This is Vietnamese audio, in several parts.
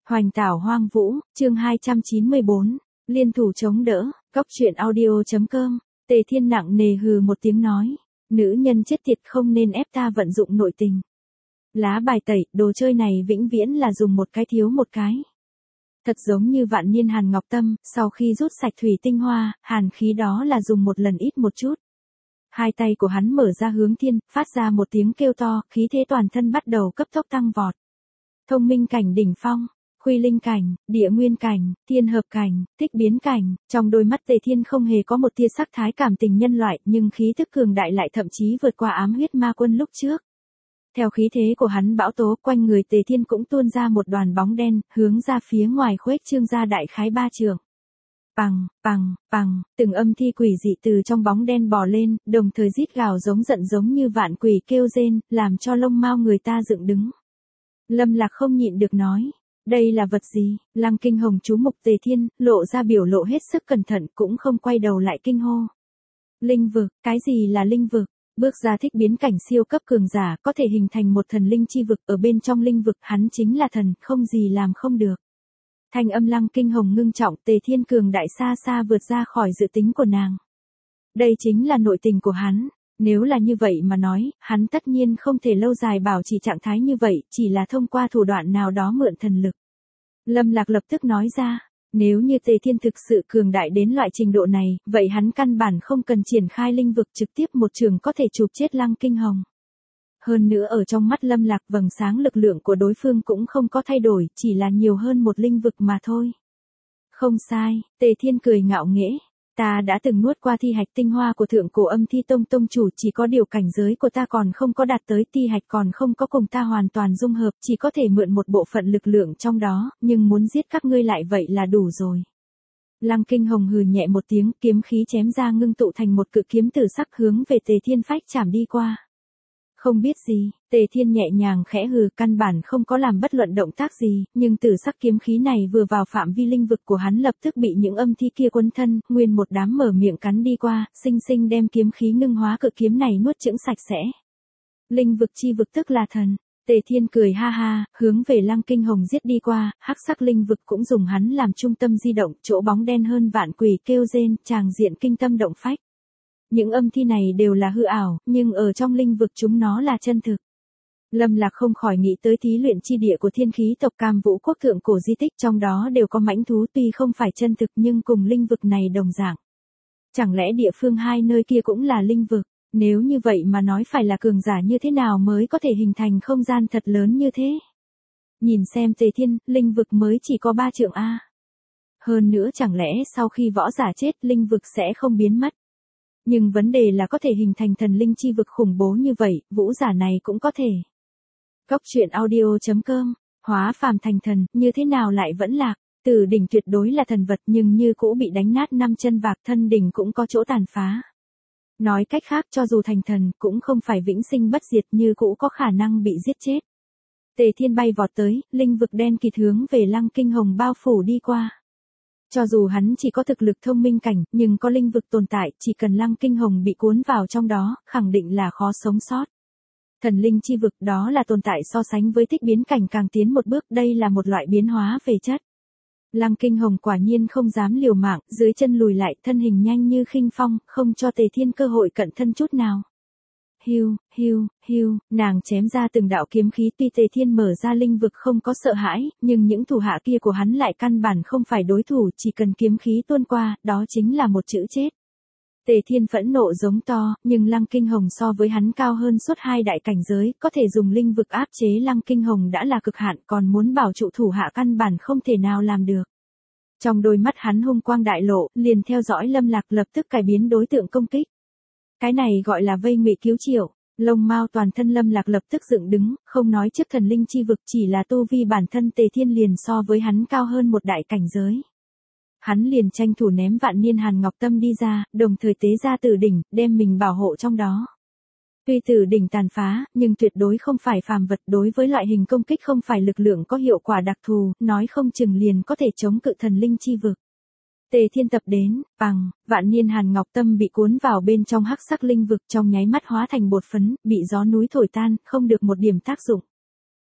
Hoành tảo hoang vũ, chương 294, liên thủ chống đỡ, góc truyện audio.com, Tề Thiên nặng nề hừ một tiếng nói, nữ nhân chết tiệt không nên ép ta vận dụng nội tình. Lá bài tẩy, đồ chơi này vĩnh viễn là dùng một cái thiếu một cái. Thật giống như vạn niên hàn ngọc tâm, sau khi rút sạch thủy tinh hoa, hàn khí đó là dùng một lần ít một chút. Hai tay của hắn mở ra hướng thiên, phát ra một tiếng kêu to, khí thế toàn thân bắt đầu cấp tốc tăng vọt. Thông minh cảnh đỉnh phong, khuy linh cảnh, địa nguyên cảnh, thiên hợp cảnh, tích biến cảnh, trong đôi mắt Tề Thiên không hề có một tia sắc thái cảm tình nhân loại, nhưng khí tức cường đại lại thậm chí vượt qua ám huyết ma quân lúc trước. Theo khí thế của hắn bão tố, quanh người Tề Thiên cũng tuôn ra một đoàn bóng đen, hướng ra phía ngoài khuếch trương ra đại khái 3 trượng. Pằng, pằng, pằng, từng âm thi quỷ dị từ trong bóng đen bò lên, đồng thời rít gào giống giận giống như vạn quỷ kêu rên, làm cho lông mao người ta dựng đứng. Lâm Lạc không nhịn được nói, đây là vật gì? Lăng Kinh Hồng chú mục Tề Thiên, lộ ra biểu lộ hết sức cẩn thận, cũng không quay đầu lại kinh hô. Linh vực, cái gì là linh vực? Bước ra thích biến cảnh siêu cấp cường giả, có thể hình thành một thần linh chi vực, ở bên trong linh vực, hắn chính là thần, không gì làm không được. Thanh âm Lăng Kinh Hồng ngưng trọng, Tề Thiên cường đại xa xa vượt ra khỏi dự tính của nàng. Đây chính là nội tình của hắn. Nếu là như vậy mà nói, hắn tất nhiên không thể lâu dài bảo trì trạng thái như vậy, chỉ là thông qua thủ đoạn nào đó mượn thần lực. Lâm Lạc lập tức nói ra, nếu như Tề Thiên thực sự cường đại đến loại trình độ này, vậy hắn căn bản không cần triển khai linh vực, trực tiếp một trường có thể chụp chết Lăng Kinh Hồng. Hơn nữa ở trong mắt Lâm Lạc vầng sáng lực lượng của đối phương cũng không có thay đổi, chỉ là nhiều hơn một linh vực mà thôi. Không sai, Tề Thiên cười ngạo nghễ. Ta đã từng nuốt qua thi hạch tinh hoa của thượng cổ âm thi tông tông chủ, chỉ có điều cảnh giới của ta còn không có đạt tới, thi hạch còn không có cùng ta hoàn toàn dung hợp, chỉ có thể mượn một bộ phận lực lượng trong đó, nhưng muốn giết các ngươi lại vậy là đủ rồi. Lăng Kinh Hồng hừ nhẹ một tiếng, kiếm khí chém ra ngưng tụ thành một cự kiếm tử sắc hướng về Tề Thiên phách chạm đi qua. Không biết gì, Tề Thiên nhẹ nhàng khẽ hừ, căn bản không có làm bất luận động tác gì, nhưng tử sắc kiếm khí này vừa vào phạm vi linh vực của hắn lập tức bị những âm thi kia quấn thân, nguyên một đám mở miệng cắn đi qua, sinh sinh đem kiếm khí ngưng hóa cự kiếm này nuốt chửng sạch sẽ. Linh vực chi vực tức là thần. Tề Thiên cười ha ha, hướng về Lăng Kinh Hồng giết đi qua, hắc sắc linh vực cũng dùng hắn làm trung tâm di động, chỗ bóng đen hơn vạn quỷ kêu rên, tràng diện kinh tâm động phách. Những âm thi này đều là hư ảo, nhưng ở trong linh vực chúng nó là chân thực. Lâm Lạc không khỏi nghĩ tới thí luyện chi địa của thiên khí tộc Cam Vũ quốc thượng cổ di tích, trong đó đều có mãnh thú, tuy không phải chân thực nhưng cùng linh vực này đồng dạng. Chẳng lẽ địa phương hai nơi kia cũng là linh vực? Nếu như vậy mà nói phải là cường giả như thế nào mới có thể hình thành không gian thật lớn như thế? Nhìn xem Tề Thiên, linh vực mới chỉ có 3 trượng A. Hơn nữa chẳng lẽ sau khi võ giả chết linh vực sẽ không biến mất? Nhưng vấn đề là có thể hình thành thần linh chi vực khủng bố như vậy, vũ giả này cũng có thể. Góc truyện audio.com, hóa phàm thành thần, như thế nào lại vẫn lạc? Tử đỉnh tuyệt đối là thần vật nhưng như cũ bị đánh nát 5 chân vạc, thân đỉnh cũng có chỗ tàn phá. Nói cách khác cho dù thành thần, cũng không phải vĩnh sinh bất diệt, như cũ có khả năng bị giết chết. Tề Thiên bay vọt tới, linh vực đen kịt hướng về Lăng Kinh Hồng bao phủ đi qua. Cho dù hắn chỉ có thực lực thông minh cảnh, nhưng có linh vực tồn tại, chỉ cần Lăng Kinh Hồng bị cuốn vào trong đó, khẳng định là khó sống sót. Thần linh chi vực đó là tồn tại so sánh với tích biến cảnh càng tiến một bước, đây là một loại biến hóa về chất. Lăng Kinh Hồng quả nhiên không dám liều mạng, dưới chân lùi lại, thân hình nhanh như khinh phong, không cho Tề Thiên cơ hội cận thân chút nào. Hiu, hiu, hiu, nàng chém ra từng đạo kiếm khí, tuy Tề Thiên mở ra linh vực không có sợ hãi, nhưng những thủ hạ kia của hắn lại căn bản không phải đối thủ, chỉ cần kiếm khí tuôn qua, đó chính là một chữ chết. Tề Thiên phẫn nộ giống to, nhưng Lăng Kinh Hồng so với hắn cao hơn suốt 2 đại cảnh giới, có thể dùng linh vực áp chế Lăng Kinh Hồng đã là cực hạn, còn muốn bảo trụ thủ hạ căn bản không thể nào làm được. Trong đôi mắt hắn hung quang đại lộ, liền theo dõi Lâm Lạc lập tức cải biến đối tượng công kích. Cái này gọi là vây ngụy cứu triệu, lông mao toàn thân Lâm Lạc lập tức dựng đứng, không nói trước thần linh chi vực, chỉ là tu vi bản thân Tề Thiên liền so với hắn cao hơn một đại cảnh giới. Hắn liền tranh thủ ném vạn niên hàn ngọc tâm đi ra, đồng thời tế ra tử đỉnh, đem mình bảo hộ trong đó. Tuy tử đỉnh tàn phá, nhưng tuyệt đối không phải phàm vật, đối với loại hình công kích không phải lực lượng có hiệu quả đặc thù, nói không chừng liền có thể chống cự thần linh chi vực. Tề Thiên tập đến, bằng, vạn niên hàn ngọc tâm bị cuốn vào bên trong hắc sắc linh vực, trong nháy mắt hóa thành bột phấn, bị gió núi thổi tan, không được một điểm tác dụng.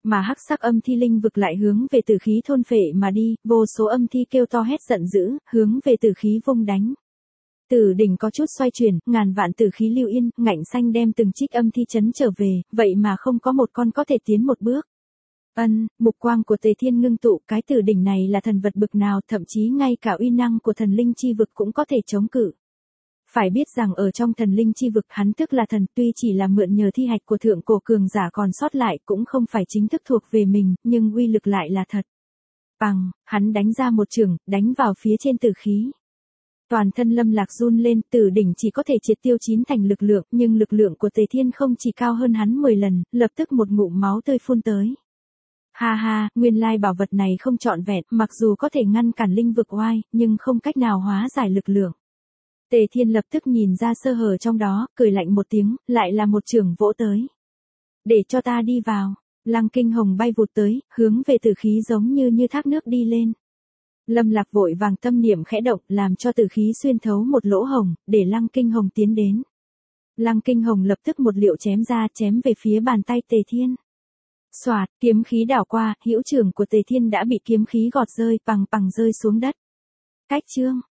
Mà hắc sắc âm thi linh vực lại hướng về tử khí thôn phệ mà đi, vô số âm thi kêu to hét giận dữ, hướng về tử khí vung đánh. Tử đỉnh có chút xoay chuyển, ngàn vạn tử khí lưu yên, ngạnh xanh đem từng trích âm thi chấn trở về, vậy mà không có một con có thể tiến một bước. Mục quang của Tề Thiên ngưng tụ, cái tử đỉnh này là thần vật bực nào, thậm chí ngay cả uy năng của thần linh chi vực cũng có thể chống cự. Phải biết rằng ở trong thần linh chi vực hắn tức là thần, tuy chỉ là mượn nhờ thi hạch của thượng cổ cường giả còn sót lại cũng không phải chính thức thuộc về mình, nhưng uy lực lại là thật. Hắn đánh ra một chưởng, đánh vào phía trên tử khí. Toàn thân Lâm Lạc run lên, tử đỉnh chỉ có thể triệt tiêu 9 thành lực lượng, nhưng lực lượng của Tề Thiên không chỉ cao hơn hắn 10 lần, lập tức một ngụm máu tươi phun tới. Ha ha, nguyên lai bảo vật này không trọn vẹn, mặc dù có thể ngăn cản linh vực oai, nhưng không cách nào hóa giải lực lượng. Tề Thiên lập tức nhìn ra sơ hở trong đó, cười lạnh một tiếng, lại là một chưởng vỗ tới. Để cho ta đi vào. Lăng Kinh Hồng bay vụt tới, hướng về tử khí giống như thác nước đi lên. Lâm Lạc vội vàng tâm niệm khẽ động, làm cho tử khí xuyên thấu một lỗ hồng, để Lăng Kinh Hồng tiến đến. Lăng Kinh Hồng lập tức một liệu chém ra, chém về phía bàn tay Tề Thiên. Xoạt, kiếm khí đảo qua, hữu trưởng của Tề Thiên đã bị kiếm khí gọt rơi, bằng rơi xuống đất. Cách chương